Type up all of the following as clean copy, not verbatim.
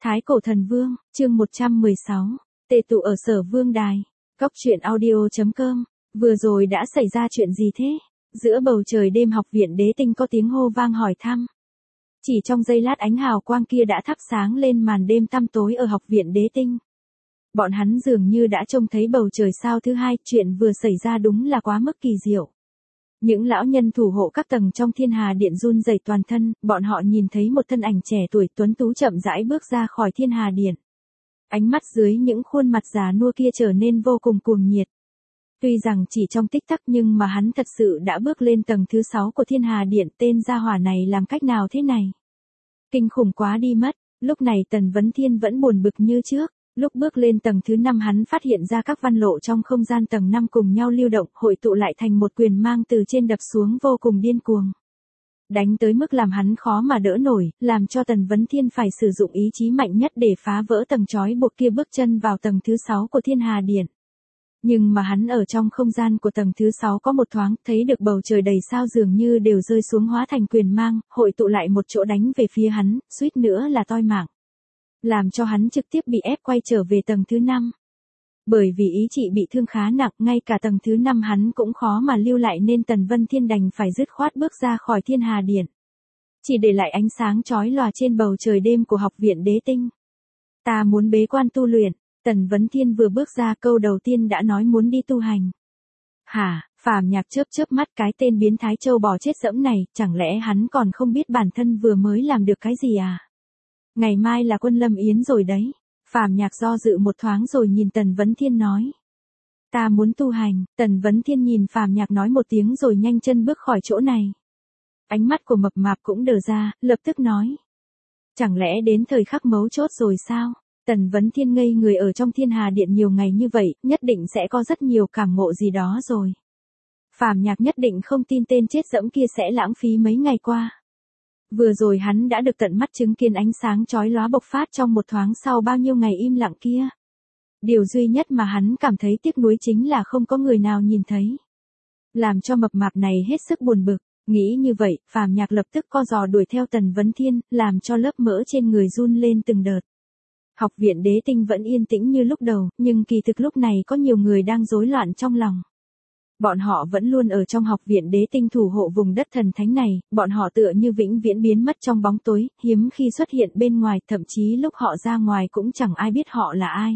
Thái Cổ Thần Vương, chương 116, tề tụ ở Sở Vương Đài. Cóc truyện audio.com. Vừa rồi đã xảy ra chuyện gì thế? Giữa bầu trời đêm học viện Đế Tinh có tiếng hô vang hỏi thăm. Chỉ trong giây lát ánh hào quang kia đã thắp sáng lên màn đêm tăm tối ở học viện Đế Tinh. Bọn hắn dường như đã trông thấy bầu trời sao thứ hai, chuyện vừa xảy ra đúng là quá mức kỳ diệu. Những lão nhân thủ hộ các tầng trong Thiên Hà Điện run rẩy toàn thân, bọn họ nhìn thấy một thân ảnh trẻ tuổi tuấn tú chậm rãi bước ra khỏi Thiên Hà Điện. Ánh mắt dưới những khuôn mặt già nua kia trở nên vô cùng cuồng nhiệt. Tuy rằng chỉ trong tích tắc nhưng mà hắn thật sự đã bước lên tầng thứ 6 của Thiên Hà Điện, tên gia hỏa này làm cách nào thế này? Kinh khủng quá đi mất, lúc này Tần Vấn Thiên vẫn buồn bực như trước. Lúc bước lên tầng thứ 5 hắn phát hiện ra các văn lộ trong không gian tầng 5 cùng nhau lưu động, hội tụ lại thành một quyền mang từ trên đập xuống vô cùng điên cuồng. Đánh tới mức làm hắn khó mà đỡ nổi, làm cho Tần Vấn Thiên phải sử dụng ý chí mạnh nhất để phá vỡ tầng trói buộc kia bước chân vào tầng thứ 6 của Thiên Hà Điện. Nhưng mà hắn ở trong không gian của tầng thứ 6 có một thoáng, thấy được bầu trời đầy sao dường như đều rơi xuống hóa thành quyền mang, hội tụ lại một chỗ đánh về phía hắn, suýt nữa là toi mạng. Làm cho hắn trực tiếp bị ép quay trở về tầng thứ 5. Bởi vì ý chị bị thương khá nặng, ngay cả tầng thứ 5 hắn cũng khó mà lưu lại nên Tần Vấn Thiên đành phải dứt khoát bước ra khỏi Thiên Hà Điện. Chỉ để lại ánh sáng chói lòa trên bầu trời đêm của học viện Đế Tinh. Ta muốn bế quan tu luyện, Tần Vấn Thiên vừa bước ra câu đầu tiên đã nói muốn đi tu hành. Hả, Phàm Nhạc chớp chớp mắt, cái tên biến thái trâu bò chết dẫm này, chẳng lẽ hắn còn không biết bản thân vừa mới làm được cái gì à? Ngày mai là Quân Lâm Yến rồi đấy. Phàm Nhạc do dự một thoáng rồi nhìn Tần Vấn Thiên nói. Ta muốn tu hành. Tần Vấn Thiên nhìn Phàm Nhạc nói một tiếng rồi nhanh chân bước khỏi chỗ này. Ánh mắt của mập mạp cũng đờ ra, lập tức nói. Chẳng lẽ đến thời khắc mấu chốt rồi sao? Tần Vấn Thiên ngây người ở trong Thiên Hà Điện nhiều ngày như vậy, nhất định sẽ có rất nhiều cảm ngộ gì đó rồi. Phàm Nhạc nhất định không tin tên chết dẫm kia sẽ lãng phí mấy ngày qua. Vừa rồi hắn đã được tận mắt chứng kiến ánh sáng chói lóa bộc phát trong một thoáng sau bao nhiêu ngày im lặng kia. Điều duy nhất mà hắn cảm thấy tiếc nuối chính là không có người nào nhìn thấy. Làm cho mập mạp này hết sức buồn bực, nghĩ như vậy, Phàm Nhạc lập tức co giò đuổi theo Tần Vấn Thiên, làm cho lớp mỡ trên người run lên từng đợt. Học viện Đế Tinh vẫn yên tĩnh như lúc đầu, nhưng kỳ thực lúc này có nhiều người đang rối loạn trong lòng. Bọn họ vẫn luôn ở trong học viện Đế Tinh thủ hộ vùng đất thần thánh này, bọn họ tựa như vĩnh viễn biến mất trong bóng tối, hiếm khi xuất hiện bên ngoài, thậm chí lúc họ ra ngoài cũng chẳng ai biết họ là ai.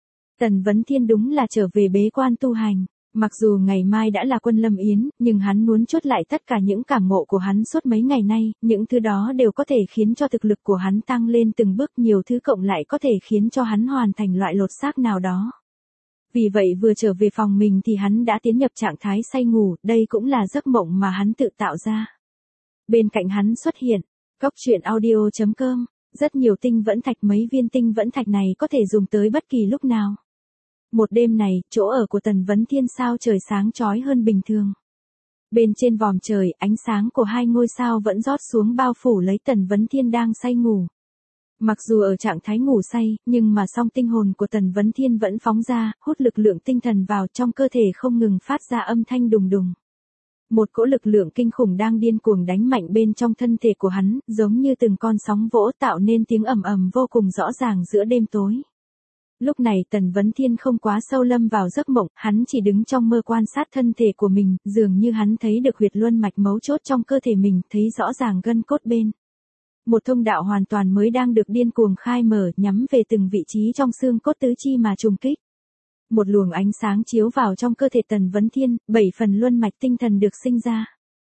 Tần Vấn Thiên đúng là trở về bế quan tu hành, mặc dù ngày mai đã là Quân Lâm Yến, nhưng hắn muốn chốt lại tất cả những cảm ngộ của hắn suốt mấy ngày nay, những thứ đó đều có thể khiến cho thực lực của hắn tăng lên từng bước, nhiều thứ cộng lại có thể khiến cho hắn hoàn thành loại lột xác nào đó. Vì vậy vừa trở về phòng mình thì hắn đã tiến nhập trạng thái say ngủ, đây cũng là giấc mộng mà hắn tự tạo ra. Bên cạnh hắn xuất hiện, Cóc truyện audio.com, rất nhiều tinh vẫn thạch, mấy viên tinh vẫn thạch này có thể dùng tới bất kỳ lúc nào. Một đêm này, chỗ ở của Tần Vấn Thiên sao trời sáng chói hơn bình thường. Bên trên vòm trời, ánh sáng của hai ngôi sao vẫn rót xuống bao phủ lấy Tần Vấn Thiên đang say ngủ. Mặc dù ở trạng thái ngủ say, nhưng mà song tinh hồn của Tần Vấn Thiên vẫn phóng ra, hút lực lượng tinh thần vào trong cơ thể không ngừng phát ra âm thanh đùng đùng. Một cỗ lực lượng kinh khủng đang điên cuồng đánh mạnh bên trong thân thể của hắn, giống như từng con sóng vỗ tạo nên tiếng ầm ầm vô cùng rõ ràng giữa đêm tối. Lúc này Tần Vấn Thiên không quá sâu lâm vào giấc mộng, hắn chỉ đứng trong mơ quan sát thân thể của mình, dường như hắn thấy được huyệt luân mạch mấu chốt trong cơ thể mình, thấy rõ ràng gân cốt bên. Một thông đạo hoàn toàn mới đang được điên cuồng khai mở, nhắm về từng vị trí trong xương cốt tứ chi mà trùng kích. Một luồng ánh sáng chiếu vào trong cơ thể Tần Vấn Thiên, 7 phần luân mạch tinh thần được sinh ra.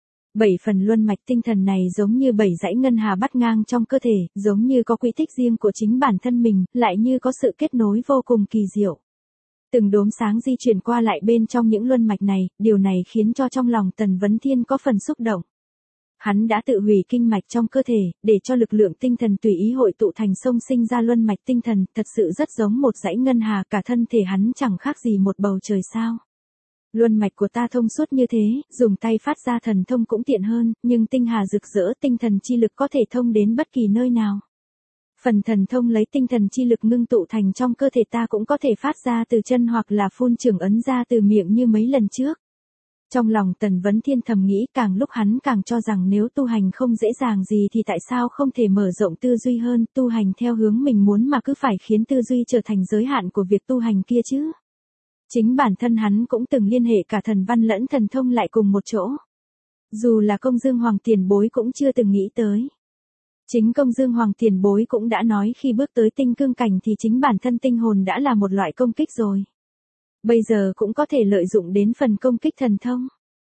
7 phần luân mạch tinh thần này giống như 7 dãy ngân hà bắt ngang trong cơ thể, giống như có quỹ tích riêng của chính bản thân mình, lại như có sự kết nối vô cùng kỳ diệu. Từng đốm sáng di chuyển qua lại bên trong những luân mạch này, điều này khiến cho trong lòng Tần Vấn Thiên có phần xúc động. Hắn đã tự hủy kinh mạch trong cơ thể, để cho lực lượng tinh thần tùy ý hội tụ thành sông sinh ra luân mạch tinh thần, thật sự rất giống một dãy ngân hà, cả thân thể hắn chẳng khác gì một bầu trời sao. Luân mạch của ta thông suốt như thế, dùng tay phát ra thần thông cũng tiện hơn, nhưng tinh hà rực rỡ, tinh thần chi lực có thể thông đến bất kỳ nơi nào. Phần thần thông lấy tinh thần chi lực ngưng tụ thành trong cơ thể ta cũng có thể phát ra từ chân hoặc là phun trưởng ấn ra từ miệng như mấy lần trước. Trong lòng Tần Vấn Thiên thầm nghĩ, càng lúc hắn càng cho rằng nếu tu hành không dễ dàng gì thì tại sao không thể mở rộng tư duy hơn, tu hành theo hướng mình muốn mà cứ phải khiến tư duy trở thành giới hạn của việc tu hành kia chứ. Chính bản thân hắn cũng từng liên hệ cả thần văn lẫn thần thông lại cùng một chỗ. Dù là Công Dương Hoàng tiền bối cũng chưa từng nghĩ tới. Chính Công Dương Hoàng tiền bối cũng đã nói khi bước tới tinh cương cảnh thì chính bản thân tinh hồn đã là một loại công kích rồi. Bây giờ cũng có thể lợi dụng đến phần công kích thần thông.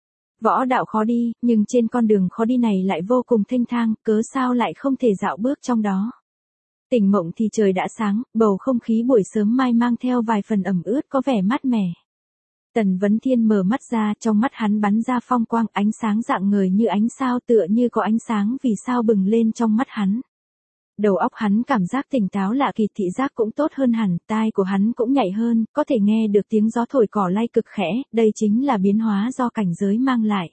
Võ đạo khó đi, nhưng trên con đường khó đi này lại vô cùng thênh thang, cớ sao lại không thể dạo bước trong đó. Tỉnh mộng thì trời đã sáng, bầu không khí buổi sớm mai mang theo vài phần ẩm ướt có vẻ mát mẻ. Tần Vấn Thiên mở mắt ra, trong mắt hắn bắn ra phong quang, ánh sáng rạng ngời như ánh sao, tựa như có ánh sáng vì sao bừng lên trong mắt hắn. Đầu óc hắn cảm giác tỉnh táo lạ kỳ, thị giác cũng tốt hơn hẳn, tai của hắn cũng nhạy hơn, có thể nghe được tiếng gió thổi cỏ lay cực khẽ, đây chính là biến hóa do cảnh giới mang lại.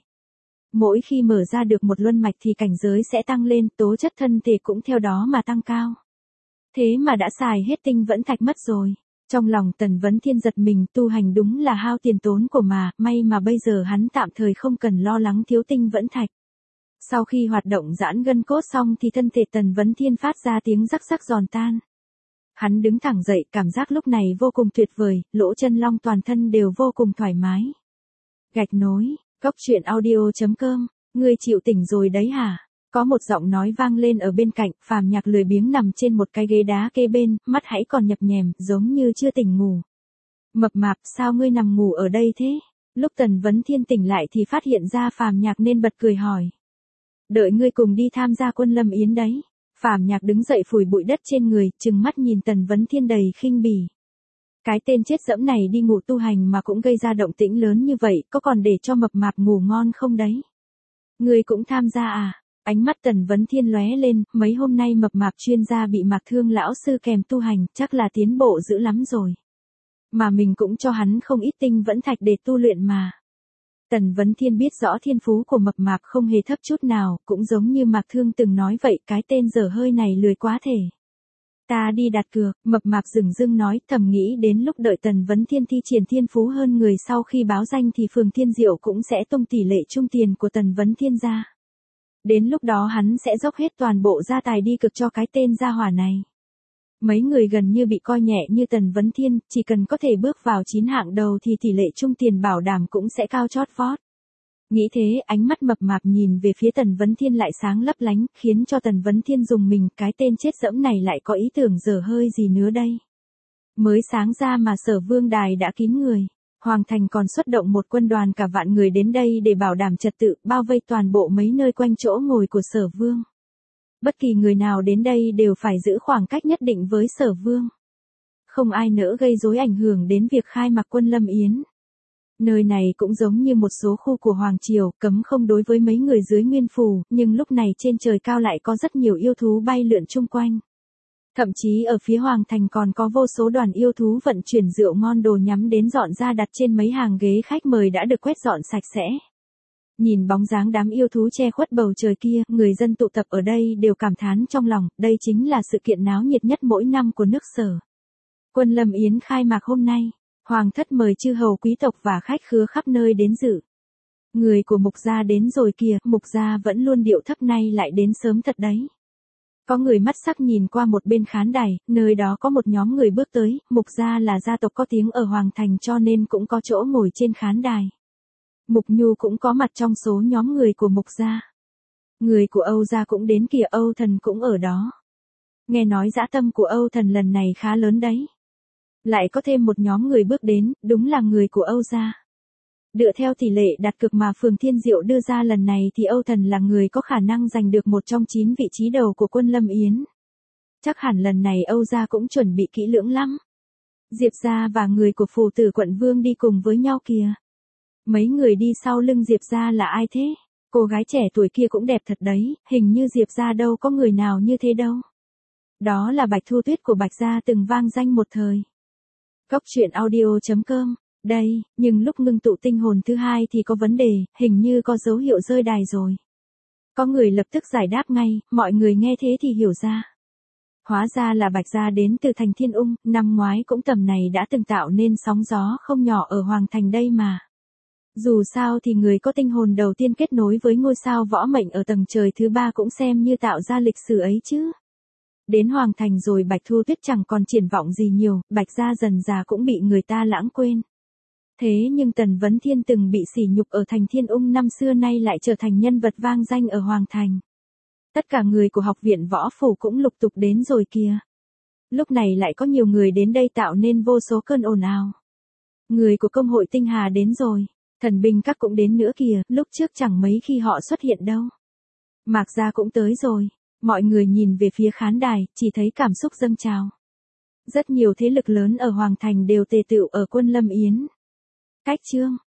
Mỗi khi mở ra được một luân mạch thì cảnh giới sẽ tăng lên, tố chất thân thể cũng theo đó mà tăng cao. Thế mà đã xài hết tinh vẫn thạch mất rồi. Trong lòng Tần Vấn Thiên giật mình, tu hành đúng là hao tiền tốn của mà, may mà bây giờ hắn tạm thời không cần lo lắng thiếu tinh vẫn thạch. Sau khi hoạt động giãn gân cốt xong thì thân thể Tần Vấn Thiên phát ra tiếng rắc rắc giòn tan. Hắn đứng thẳng dậy, cảm giác lúc này vô cùng tuyệt vời, lỗ chân lông toàn thân đều vô cùng thoải mái. Gạch nối, Cốc Truyện Audio.com, ngươi chịu tỉnh rồi đấy hả? Có một giọng nói vang lên ở bên cạnh, Phàm Nhạc lười biếng nằm trên một cái ghế đá kê bên, mắt hãy còn nhập nhèm, giống như chưa tỉnh ngủ. Mập mạp, sao ngươi nằm ngủ ở đây thế? Lúc Tần Vấn Thiên tỉnh lại thì phát hiện ra Phàm Nhạc nên bật cười hỏi. Đợi ngươi cùng đi tham gia Quân Lâm Yến đấy. Phàm Nhạc đứng dậy phủi bụi đất trên người, trừng mắt nhìn Tần Vấn Thiên đầy khinh bỉ. Cái tên chết dẫm này đi ngủ tu hành mà cũng gây ra động tĩnh lớn như vậy, có còn để cho mập mạp ngủ ngon không đấy? Ngươi cũng tham gia à? Ánh mắt Tần Vấn Thiên lóe lên, mấy hôm nay mập mạp chuyên gia bị Mạc Thương lão sư kèm tu hành, chắc là tiến bộ dữ lắm rồi. Mà mình cũng cho hắn không ít tinh vẫn thạch để tu luyện mà. Tần Vấn Thiên biết rõ thiên phú của mập mạp không hề thấp chút nào, cũng giống như Mạc Thương từng nói vậy, cái tên dở hơi này lười quá thể. Ta đi đặt cược, mập mạp dửng dưng nói, thầm nghĩ đến lúc đợi Tần Vấn Thiên thi triển thiên phú hơn người sau khi báo danh thì Phường Thiên Diệu cũng sẽ tung tỷ lệ trung tiền của Tần Vấn Thiên ra. Đến lúc đó hắn sẽ dốc hết toàn bộ gia tài đi cực cho cái tên gia hỏa này. Mấy người gần như bị coi nhẹ như Tần Vấn Thiên, chỉ cần có thể bước vào 9 hạng đầu thì tỷ lệ trung tiền bảo đảm cũng sẽ cao chót vót. Nghĩ thế, ánh mắt mập mạp nhìn về phía Tần Vấn Thiên lại sáng lấp lánh, khiến cho Tần Vấn Thiên dùng mình, cái tên chết dẫm này lại có ý tưởng dở hơi gì nữa đây. Mới sáng ra mà Sở Vương đài đã kín người. Hoàng thành còn xuất động một quân đoàn cả vạn người đến đây để bảo đảm trật tự, bao vây toàn bộ mấy nơi quanh chỗ ngồi của Sở Vương. Bất kỳ người nào đến đây đều phải giữ khoảng cách nhất định với Sở Vương. Không ai nỡ gây rối ảnh hưởng đến việc khai mạc Quân Lâm Yến. Nơi này cũng giống như một số khu của Hoàng Triều, cấm không đối với mấy người dưới Nguyên Phủ, nhưng lúc này trên trời cao lại có rất nhiều yêu thú bay lượn chung quanh. Thậm chí ở phía Hoàng Thành còn có vô số đoàn yêu thú vận chuyển rượu ngon đồ nhắm đến dọn ra đặt trên mấy hàng ghế khách mời đã được quét dọn sạch sẽ. Nhìn bóng dáng đám yêu thú che khuất bầu trời kia, người dân tụ tập ở đây đều cảm thán trong lòng, đây chính là sự kiện náo nhiệt nhất mỗi năm của nước Sở. Quân Lâm Yến khai mạc hôm nay, Hoàng thất mời chư hầu quý tộc và khách khứa khắp nơi đến dự. Người của Mục gia đến rồi kìa, Mục gia vẫn luôn điệu thấp, nay lại đến sớm thật đấy. Có người mắt sắc nhìn qua một bên khán đài, nơi đó có một nhóm người bước tới, Mục gia là gia tộc có tiếng ở Hoàng Thành cho nên cũng có chỗ ngồi trên khán đài. Mục Nhu cũng có mặt trong số nhóm người của Mục gia. Người của Âu gia cũng đến kìa, Âu Thần cũng ở đó. Nghe nói dã tâm của Âu Thần lần này khá lớn đấy. Lại có thêm một nhóm người bước đến, đúng là người của Âu gia. Dựa theo tỷ lệ đặt cược mà Phường Thiên Diệu đưa ra lần này thì Âu Thần là người có khả năng giành được một trong 9 vị trí đầu của Quân Lâm Yến. Chắc hẳn lần này Âu gia cũng chuẩn bị kỹ lưỡng lắm. Diệp gia và người của Phù Tử Quận Vương đi cùng với nhau kìa. Mấy người đi sau lưng Diệp gia là ai thế? Cô gái trẻ tuổi kia cũng đẹp thật đấy, hình như Diệp gia đâu có người nào như thế đâu. Đó là Bạch Thu Tuyết của Bạch gia từng vang danh một thời. Cốc Truyện Audio.com. Đây, nhưng lúc ngưng tụ tinh hồn thứ hai thì có vấn đề, hình như có dấu hiệu rơi đài rồi. Có người lập tức giải đáp ngay, mọi người nghe thế thì hiểu ra. Hóa ra là Bạch gia đến từ thành Thiên Ung, năm ngoái cũng tầm này đã từng tạo nên sóng gió không nhỏ ở Hoàng Thành đây mà. Dù sao thì người có tinh hồn đầu tiên kết nối với ngôi sao võ mệnh ở tầng trời thứ 3 cũng xem như tạo ra lịch sử ấy chứ. Đến Hoàng Thành rồi Bạch Thu Tuyết chẳng còn triển vọng gì nhiều, Bạch gia dần già cũng bị người ta lãng quên. Thế nhưng Tần Vấn Thiên từng bị sỉ nhục ở thành Thiên Ung năm xưa nay lại trở thành nhân vật vang danh ở Hoàng Thành. Tất cả người của học viện võ phủ cũng lục tục đến rồi kìa. Lúc này lại có nhiều người đến đây tạo nên vô số cơn ồn ào. Người của công hội Tinh Hà đến rồi, Thần binh các cũng đến nữa kìa, lúc trước chẳng mấy khi họ xuất hiện đâu. Mạc gia cũng tới rồi, mọi người nhìn về phía khán đài, chỉ thấy cảm xúc dâng trào. Rất nhiều thế lực lớn ở Hoàng Thành đều tề tựu ở Quân Lâm Yến. Cách chương